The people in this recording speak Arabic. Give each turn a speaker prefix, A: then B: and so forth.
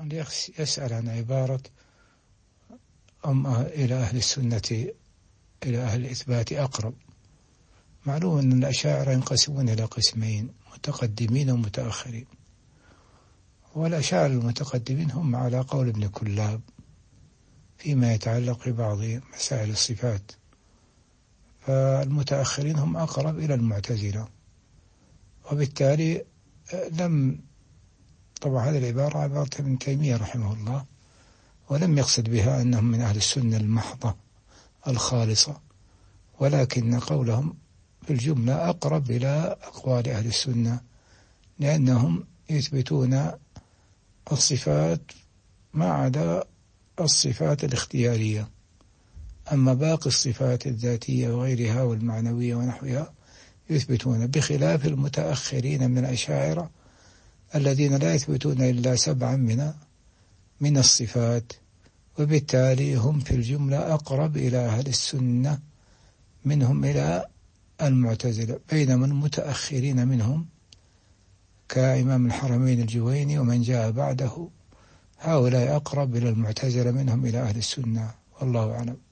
A: يسأل عن عبارة إلى أهل السنة إلى أهل الإثبات أقرب. معلوم أن الأشاعرة ينقسمون إلى قسمين: متقدمين ومتأخرين. والأشاعرة المتقدمين هم على قول ابن كلاب فيما يتعلق ببعض مسائل الصفات، فالمتأخرين هم أقرب إلى المعتزلة. وبالتالي طبعا هذه العبارة عبارة ابن تيمية رحمه الله، ولم يقصد بها أنهم من أهل السنة المحضة الخالصة، ولكن قولهم في الجملة أقرب إلى أقوال أهل السنة، لأنهم يثبتون الصفات ما عدا الصفات الاختيارية، أما باقي الصفات الذاتية وغيرها والمعنوية ونحوها يثبتون، بخلاف المتأخرين من الأشاعرة الذين لا يثبتون إلا 7 من الصفات، وبالتالي هم في الجملة أقرب إلى أهل السنة منهم إلى المعتزلة، بينما المتأخرين منهم كإمام الحرمين الجويني ومن جاء بعده هؤلاء أقرب إلى المعتزلة منهم إلى أهل السنة، والله أعلم.